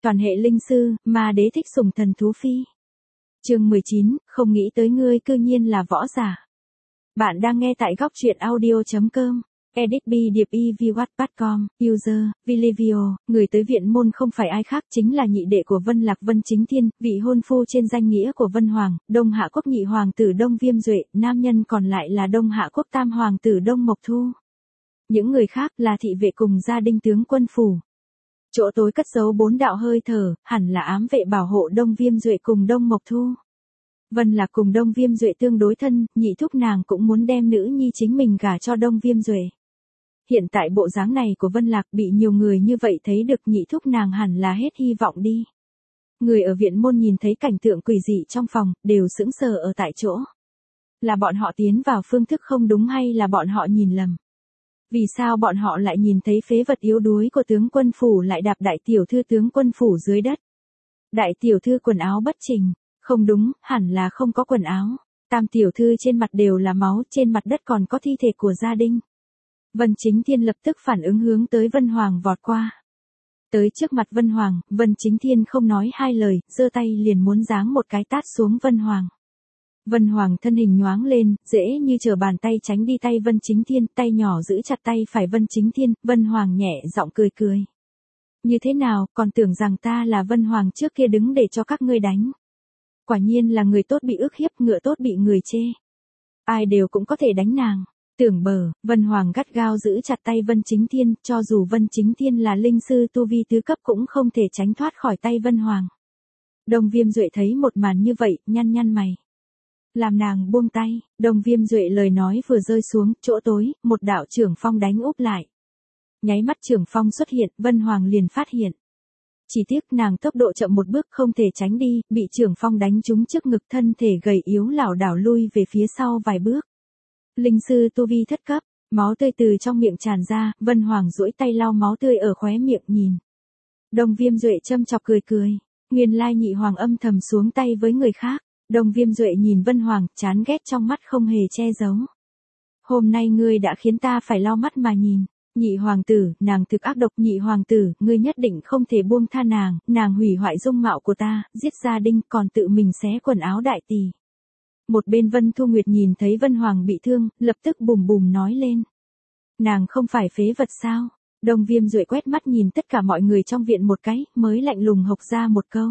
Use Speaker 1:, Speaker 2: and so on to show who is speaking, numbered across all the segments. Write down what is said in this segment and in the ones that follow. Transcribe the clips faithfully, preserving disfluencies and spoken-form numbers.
Speaker 1: Toàn hệ linh sư, ma đế thích sủng thần thú phi. Chương mười chín, không nghĩ tới ngươi cư nhiên là võ giả. Bạn đang nghe tại góc truyện audio chấm com. Edit B điệp y v wattpad chấm com, user, Vilivio, người tới viện môn không phải ai khác chính là nhị đệ của Vân Lạc Vân Chính Thiên, vị hôn phu trên danh nghĩa của Vân Hoàng, Đông Hạ Quốc nhị hoàng tử Đông Viêm Duệ, nam nhân còn lại là Đông Hạ Quốc tam hoàng tử Đông Mộc Thu. Những người khác là thị vệ cùng gia đình tướng quân phủ. Chỗ tối cất giấu bốn đạo hơi thở, hẳn là ám vệ bảo hộ Đông Viêm Duệ cùng Đông Mộc Thu. Vân Lạc cùng Đông Viêm Duệ tương đối thân, nhị thúc nàng cũng muốn đem nữ nhi chính mình gả cho Đông Viêm Duệ. Hiện tại bộ dáng này của Vân Lạc bị nhiều người như vậy thấy được, nhị thúc nàng hẳn là hết hy vọng đi. Người ở viện môn nhìn thấy cảnh tượng quỷ dị trong phòng, đều sững sờ ở tại chỗ. Là bọn họ tiến vào phương thức không đúng hay là bọn họ nhìn lầm? Vì sao bọn họ lại nhìn thấy phế vật yếu đuối của tướng quân phủ lại đạp đại tiểu thư tướng quân phủ dưới đất? Đại tiểu thư quần áo bất chỉnh, không đúng, hẳn là không có quần áo. Tam tiểu thư trên mặt đều là máu, trên mặt đất còn có thi thể của gia đình. Vân Chính Thiên lập tức phản ứng hướng tới Vân Hoàng vọt qua. Tới trước mặt Vân Hoàng, Vân Chính Thiên không nói hai lời, giơ tay liền muốn giáng một cái tát xuống Vân Hoàng. Vân Hoàng thân hình nhoáng lên, dễ như trở bàn tay tránh đi tay Vân Chính Thiên, tay nhỏ giữ chặt tay phải Vân Chính Thiên, Vân Hoàng nhẹ giọng cười cười. Như thế nào, còn tưởng rằng ta là Vân Hoàng trước kia đứng để cho các ngươi đánh. Quả nhiên là người tốt bị ức hiếp, ngựa tốt bị người chê. Ai đều cũng có thể đánh nàng. Tưởng bờ, Vân Hoàng gắt gao giữ chặt tay Vân Chính Thiên, cho dù Vân Chính Thiên là linh sư tu vi tứ cấp cũng không thể tránh thoát khỏi tay Vân Hoàng. Đông Viêm Duệ thấy một màn như vậy, nhăn nhăn mày. Làm nàng buông tay, Đông Viêm Duệ lời nói vừa rơi xuống, chỗ tối, một đạo trưởng phong đánh úp lại. Nháy mắt trưởng phong xuất hiện, Vân Hoàng liền phát hiện. Chỉ tiếc nàng tốc độ chậm một bước không thể tránh đi, bị trưởng phong đánh trúng trước ngực, thân thể gầy yếu lảo đảo lui về phía sau vài bước. Linh sư tu vi thất cấp, máu tươi từ trong miệng tràn ra, Vân Hoàng duỗi tay lau máu tươi ở khóe miệng nhìn. Đông Viêm Duệ châm chọc cười cười, nguyên lai nhị hoàng âm thầm xuống tay với người khác. Đông Viêm Duệ nhìn Vân Hoàng, chán ghét trong mắt không hề che giấu. Hôm nay ngươi đã khiến ta phải lau mắt mà nhìn. Nhị hoàng tử, nàng thực ác độc. Nhị hoàng tử, ngươi nhất định không thể buông tha nàng, nàng hủy hoại dung mạo của ta, giết gia đình, còn tự mình xé quần áo đại tỷ. Một bên Vân Thu Nguyệt nhìn thấy Vân Hoàng bị thương, lập tức bùm bùm nói lên. Nàng không phải phế vật sao? Đông Viêm Duệ quét mắt nhìn tất cả mọi người trong viện một cái, mới lạnh lùng hộc ra một câu.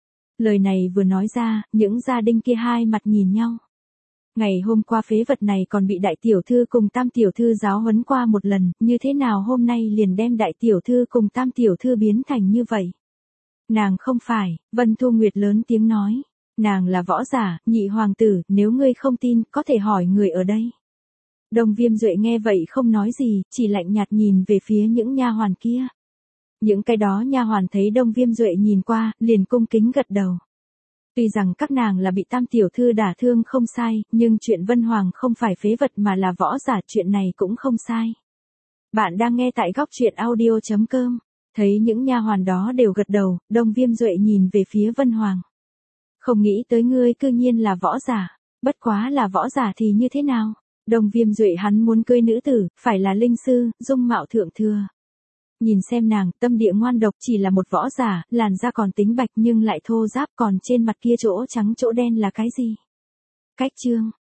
Speaker 1: Lời này vừa nói ra, những gia đình kia hai mặt nhìn nhau. Ngày hôm qua phế vật này còn bị đại tiểu thư cùng tam tiểu thư giáo huấn qua một lần, như thế nào hôm nay liền đem đại tiểu thư cùng tam tiểu thư biến thành như vậy? Nàng không phải, Vân Thu Nguyệt lớn tiếng nói. Nàng là võ giả, nhị hoàng tử, nếu ngươi không tin, có thể hỏi người ở đây. Đông Viêm Duệ nghe vậy không nói gì, chỉ lạnh nhạt nhìn về phía những nha hoàn kia. Những cái đó nha hoàn thấy Đông Viêm Duệ nhìn qua, liền cung kính gật đầu. Tuy rằng các nàng là bị tam tiểu thư đả thương không sai, nhưng chuyện Vân Hoàng không phải phế vật mà là võ giả, chuyện này cũng không sai. Bạn đang nghe tại góc truyện audio chấm com. Thấy những nha hoàn đó đều gật đầu, Đông Viêm Duệ nhìn về phía Vân Hoàng. Không nghĩ tới ngươi cư nhiên là võ giả, bất quá là võ giả thì như thế nào? Đông Viêm Duệ hắn muốn cưới nữ tử, phải là linh sư, dung mạo thượng thừa. Nhìn xem nàng, tâm địa ngoan độc, chỉ là một võ giả, làn da còn tính bạch nhưng lại thô ráp, còn trên mặt kia chỗ trắng chỗ đen là cái gì? Cách chương,